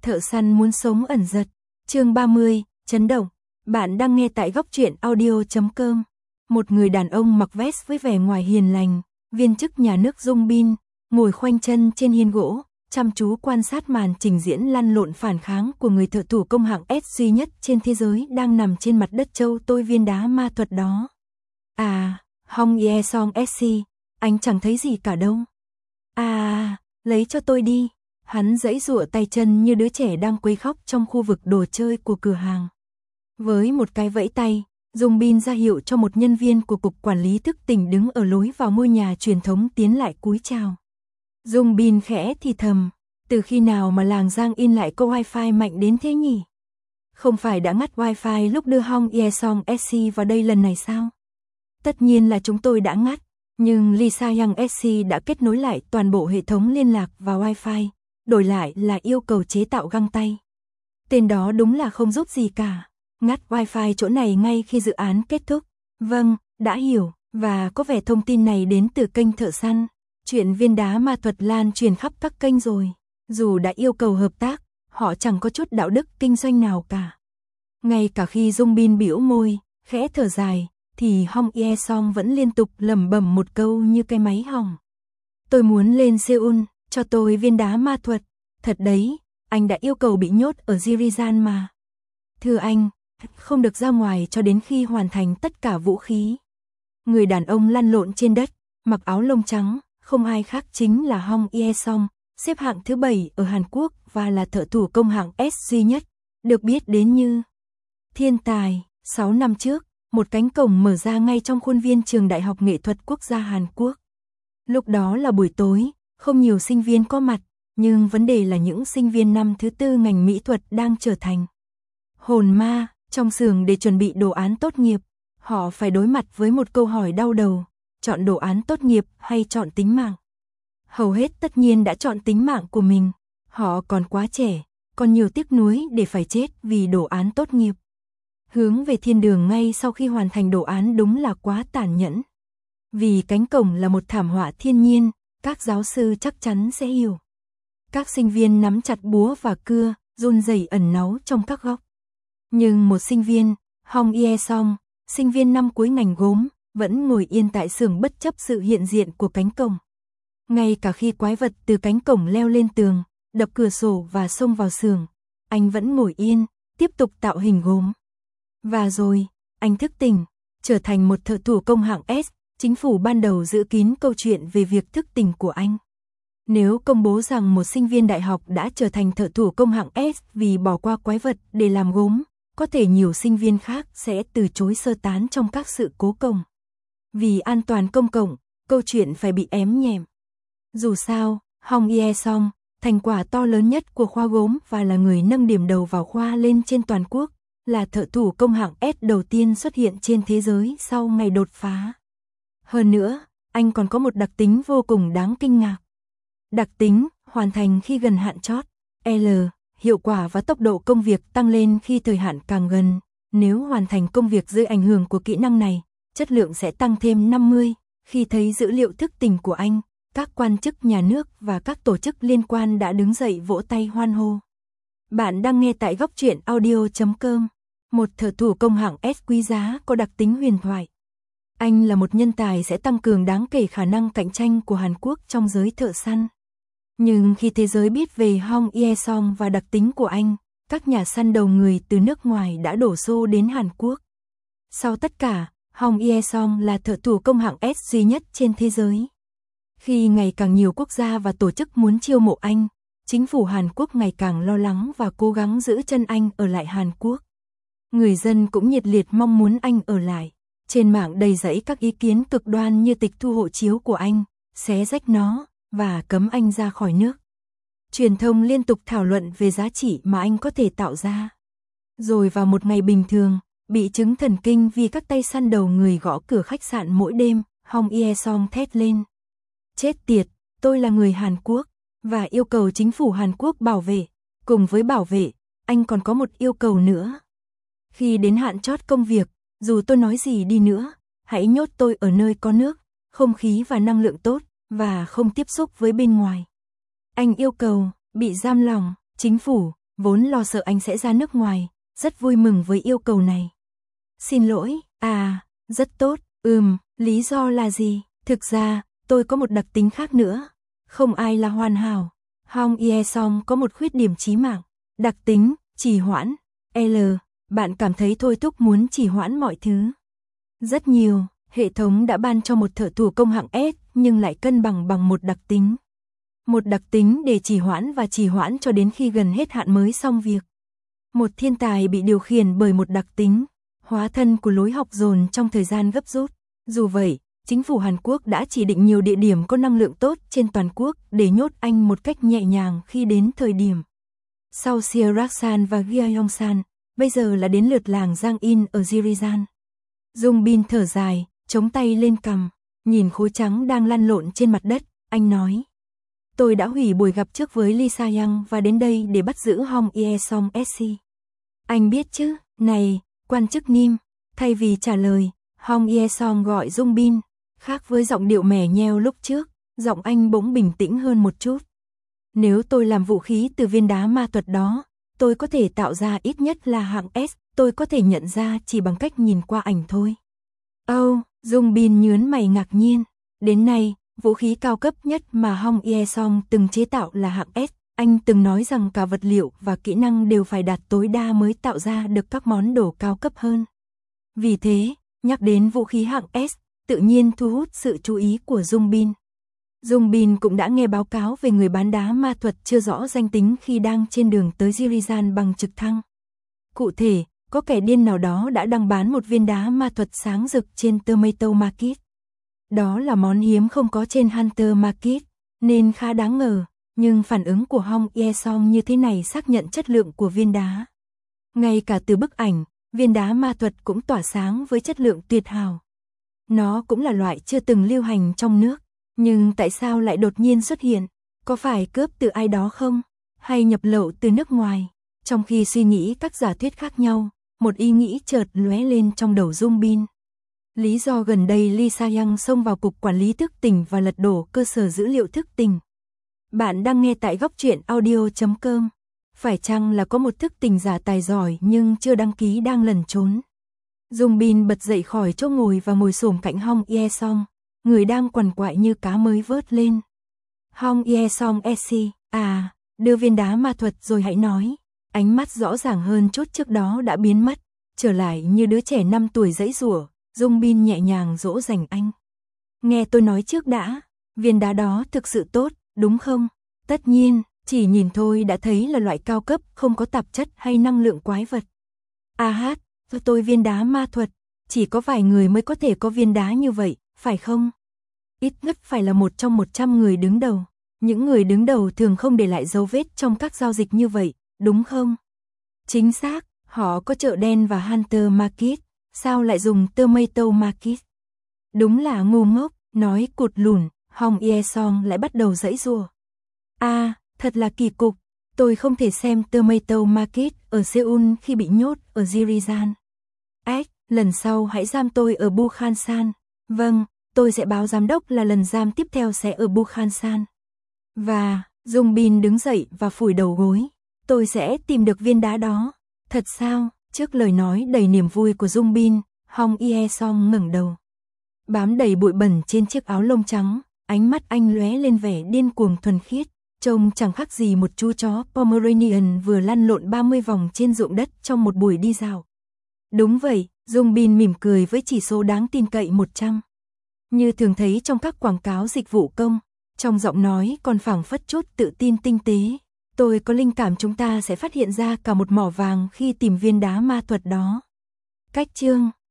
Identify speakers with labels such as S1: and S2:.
S1: Thợ săn muốn sống ẩn giật. Chương 30, chấn động. Bạn đang nghe tại góc truyện audio.com. Một người đàn ông mặc vest với vẻ ngoài hiền lành, viên chức nhà nước Dung Bin, ngồi khoanh chân trên hiên gỗ, chăm chú quan sát màn trình diễn lăn lộn phản kháng của người thợ thủ công hạng S duy nhất trên thế giới đang nằm trên mặt đất châu tôi viên đá ma thuật đó. À, Hong Ye Song SC, anh chẳng thấy gì cả đâu. À, lấy cho tôi đi. Hắn giãy giụa tay chân như đứa trẻ đang quấy khóc trong khu vực đồ chơi của cửa hàng. Với một cái vẫy tay, Dung Bin ra hiệu cho một nhân viên của cục quản lý thức tỉnh đứng ở lối vào ngôi nhà truyền thống tiến lại cúi chào. Dung Bin khẽ thì thầm, từ khi nào mà làng Giang in lại câu wifi mạnh đến thế nhỉ? Không phải đã ngắt wifi lúc đưa Hong Ye Song SC vào đây lần này sao? Tất nhiên là chúng tôi đã ngắt, nhưng Lisa Yang SC đã kết nối lại toàn bộ hệ thống liên lạc và wifi, đổi lại là yêu cầu chế tạo găng tay. Tên đó đúng là không giúp gì cả. Ngắt wifi chỗ này ngay khi dự án kết thúc. Vâng, đã hiểu, và có vẻ thông tin này đến từ kênh thợ săn. Chuyện viên đá ma thuật lan truyền khắp các kênh rồi. Dù đã yêu cầu hợp tác, họ chẳng có chút đạo đức kinh doanh nào cả. Ngay cả khi Dung Bin bĩu môi, khẽ thở dài, thì Hong Ye Song vẫn liên tục lẩm bẩm một câu như cái máy hỏng. Tôi muốn lên Seoul, cho tôi viên đá ma thuật. Thật đấy, anh đã yêu cầu bị nhốt ở Jirizan mà. Thưa anh, không được ra ngoài cho đến khi hoàn thành tất cả vũ khí. Người đàn ông lăn lộn trên đất, mặc áo lông trắng, không ai khác chính là Hong Ye Song, xếp hạng thứ 7 ở Hàn Quốc và là thợ thủ công hạng S duy nhất, được biết đến như thiên tài. 6 năm trước, một cánh cổng mở ra ngay trong khuôn viên trường Đại học Nghệ thuật Quốc gia Hàn Quốc. Lúc đó là buổi tối, không nhiều sinh viên có mặt, nhưng vấn đề là những sinh viên năm thứ 4 ngành mỹ thuật đang trở thành hồn ma trong xưởng để chuẩn bị đồ án tốt nghiệp. Họ phải đối mặt với một câu hỏi đau đầu, chọn đồ án tốt nghiệp hay chọn tính mạng. Hầu hết tất nhiên đã chọn tính mạng của mình, họ còn quá trẻ, còn nhiều tiếc nuối để phải chết vì đồ án tốt nghiệp. Hướng về thiên đường ngay sau khi hoàn thành đồ án đúng là quá tàn nhẫn. Vì cánh cổng là một thảm họa thiên nhiên, các giáo sư chắc chắn sẽ hiểu. Các sinh viên nắm chặt búa và cưa, run rẩy ẩn náu trong các góc. Nhưng một sinh viên, Hong Ye Song, sinh viên năm cuối ngành gốm, vẫn ngồi yên tại xưởng bất chấp sự hiện diện của cánh cổng. Ngay cả khi quái vật từ cánh cổng leo lên tường, đập cửa sổ và xông vào xưởng, anh vẫn ngồi yên, tiếp tục tạo hình gốm. Và rồi, anh thức tỉnh, trở thành một thợ thủ công hạng S. Chính phủ ban đầu giữ kín câu chuyện về việc thức tỉnh của anh. Nếu công bố rằng một sinh viên đại học đã trở thành thợ thủ công hạng S vì bỏ qua quái vật để làm gốm, có thể nhiều sinh viên khác sẽ từ chối sơ tán trong các sự cố công. Vì an toàn công cộng, câu chuyện phải bị ém nhẹm. Dù sao, Hong Ye Song, thành quả to lớn nhất của khoa gốm và là người nâng điểm đầu vào khoa lên trên toàn quốc, là thợ thủ công hạng S đầu tiên xuất hiện trên thế giới sau ngày đột phá. Hơn nữa, anh còn có một đặc tính vô cùng đáng kinh ngạc. Đặc tính, hoàn thành khi gần hạn chót. L, hiệu quả và tốc độ công việc tăng lên khi thời hạn càng gần. Nếu hoàn thành công việc dưới ảnh hưởng của kỹ năng này, chất lượng sẽ tăng thêm 50. Khi thấy dữ liệu thức tỉnh của anh, các quan chức nhà nước và các tổ chức liên quan đã đứng dậy vỗ tay hoan hô. Bạn đang nghe tại góc truyện audio.com. Một thợ thủ công hạng S quý giá có đặc tính huyền thoại. Anh là một nhân tài sẽ tăng cường đáng kể khả năng cạnh tranh của Hàn Quốc trong giới thợ săn. Nhưng khi thế giới biết về Hong Ye Song và đặc tính của anh, các nhà săn đầu người từ nước ngoài đã đổ xô đến Hàn Quốc. Sau tất cả, Hong Ye Song là thợ thủ công hạng S duy nhất trên thế giới. Khi ngày càng nhiều quốc gia và tổ chức muốn chiêu mộ anh, chính phủ Hàn Quốc ngày càng lo lắng và cố gắng giữ chân anh ở lại Hàn Quốc. Người dân cũng nhiệt liệt mong muốn anh ở lại. Trên mạng đầy rẫy các ý kiến cực đoan như tịch thu hộ chiếu của anh, xé rách nó, và cấm anh ra khỏi nước. Truyền thông liên tục thảo luận về giá trị mà anh có thể tạo ra. Rồi vào một ngày bình thường, bị chứng thần kinh vì các tay săn đầu người gõ cửa khách sạn mỗi đêm, Hong Ye Song thét lên. Chết tiệt, tôi là người Hàn Quốc, và yêu cầu chính phủ Hàn Quốc bảo vệ. Cùng với bảo vệ, anh còn có một yêu cầu nữa. Khi đến hạn chót công việc, dù tôi nói gì đi nữa, hãy nhốt tôi ở nơi có nước, không khí và năng lượng tốt, và không tiếp xúc với bên ngoài. Anh yêu cầu, bị giam lỏng, chính phủ, vốn lo sợ anh sẽ ra nước ngoài, rất vui mừng với yêu cầu này. Xin lỗi, rất tốt, lý do là gì? Thực ra, tôi có một đặc tính khác nữa. Không ai là hoàn hảo. Hong Ye-song có một khuyết điểm chí mạng. Đặc tính, trì hoãn. Bạn cảm thấy thôi thúc muốn trì hoãn mọi thứ. Rất nhiều, hệ thống đã ban cho một thợ thủ công hạng S nhưng lại cân bằng bằng một đặc tính. Một đặc tính để trì hoãn cho đến khi gần hết hạn mới xong việc. Một thiên tài bị điều khiển bởi một đặc tính, hóa thân của lối học dồn trong thời gian gấp rút. Dù vậy, chính phủ Hàn Quốc đã chỉ định nhiều địa điểm có năng lượng tốt trên toàn quốc để nhốt anh một cách nhẹ nhàng khi đến thời điểm. Sau Sirak-san và Gyeong-san, bây giờ là đến lượt làng Giang-in ở Jirizan. Dung Bin thở dài, chống tay lên cằm, nhìn khối trắng đang lăn lộn trên mặt đất, anh nói. Tôi đã hủy buổi gặp trước với Lee Sa-young và đến đây để bắt giữ Hong Ye-song SC. Anh biết chứ, này, quan chức Nim, thay vì trả lời, Hong Ye-song gọi Dung Bin, khác với giọng điệu mè nheo lúc trước, giọng anh bỗng bình tĩnh hơn một chút. Nếu tôi làm vũ khí từ viên đá ma thuật đó, tôi có thể tạo ra ít nhất là hạng S, tôi có thể nhận ra chỉ bằng cách nhìn qua ảnh thôi. Dung Bin nhớn mày ngạc nhiên. Đến nay, vũ khí cao cấp nhất mà Hong Ye-song từng chế tạo là hạng S. Anh từng nói rằng cả vật liệu và kỹ năng đều phải đạt tối đa mới tạo ra được các món đồ cao cấp hơn. Vì thế, nhắc đến vũ khí hạng S, tự nhiên thu hút sự chú ý của Dung Bin. Dung Bin cũng đã nghe báo cáo về người bán đá ma thuật chưa rõ danh tính khi đang trên đường tới Jirizan bằng trực thăng. Cụ thể, có kẻ điên nào đó đã đăng bán một viên đá ma thuật sáng rực trên Tomato Market. Đó là món hiếm không có trên Hunter Market, nên khá đáng ngờ, nhưng phản ứng của Hong Ye-song như thế này xác nhận chất lượng của viên đá. Ngay cả từ bức ảnh, viên đá ma thuật cũng tỏa sáng với chất lượng tuyệt hảo. Nó cũng là loại chưa từng lưu hành trong nước, nhưng tại sao lại đột nhiên xuất hiện? Có phải cướp từ ai đó không? Hay nhập lậu từ nước ngoài? Trong khi suy nghĩ các giả thuyết khác nhau, một ý nghĩ chợt lóe lên trong đầu Dung Bin. Lý do gần đây Lee Sa-young xông vào cục quản lý thức tỉnh và lật đổ cơ sở dữ liệu thức tỉnh. Bạn đang nghe tại góc truyện audio.com. Phải chăng là có một thức tỉnh giả tài giỏi nhưng chưa đăng ký đang lẩn trốn? Dung Bin bật dậy khỏi chỗ ngồi và ngồi xổm cạnh Hong Ye-song, người đang quằn quại như cá mới vớt lên. Hong Ye-song SC, đưa viên đá ma thuật rồi hãy nói. Ánh mắt rõ ràng hơn chút trước đó đã biến mất, trở lại như đứa trẻ 5 tuổi giãy giụa. Dung Bin nhẹ nhàng dỗ dành anh. Nghe tôi nói trước đã, viên đá đó thực sự tốt, đúng không? Tất nhiên, chỉ nhìn thôi đã thấy là loại cao cấp, không có tạp chất hay năng lượng quái vật. Tôi viên đá ma thuật, chỉ có vài người mới có thể có viên đá như vậy, phải không? Ít nhất phải là một trong 100 người đứng đầu. Những người đứng đầu thường không để lại dấu vết trong các giao dịch như vậy, đúng không? Chính xác, họ có chợ đen và Hunter Market, sao lại dùng Tomato Market? Đúng là ngu ngốc, nói cụt lùn, Hong Ye-song lại bắt đầu giãy giụa. Thật là kỳ cục, tôi không thể xem Tomato Market ở Seoul khi bị nhốt ở Jirizan. Lần sau hãy giam tôi ở Bukhansan. Vâng, tôi sẽ báo giám đốc là lần giam tiếp theo sẽ ở Bukhansan. Và, Dung Bin đứng dậy và phủi đầu gối. Tôi sẽ tìm được viên đá đó. Thật sao? Trước lời nói đầy niềm vui của Dung Bin, Hong Ye-song ngẩng đầu. Bám đầy bụi bẩn trên chiếc áo lông trắng, ánh mắt anh lóe lên vẻ điên cuồng thuần khiết, trông chẳng khác gì một chú chó Pomeranian vừa lăn lộn 30 vòng trên ruộng đất trong một buổi đi dạo. Đúng vậy, Dung Bin mỉm cười với chỉ số đáng tin cậy 100. Như thường thấy trong các quảng cáo dịch vụ công, trong giọng nói còn phảng phất chút tự tin tinh tế. Tôi có linh cảm chúng ta sẽ phát hiện ra cả một mỏ vàng khi tìm viên đá ma thuật đó. Cách chương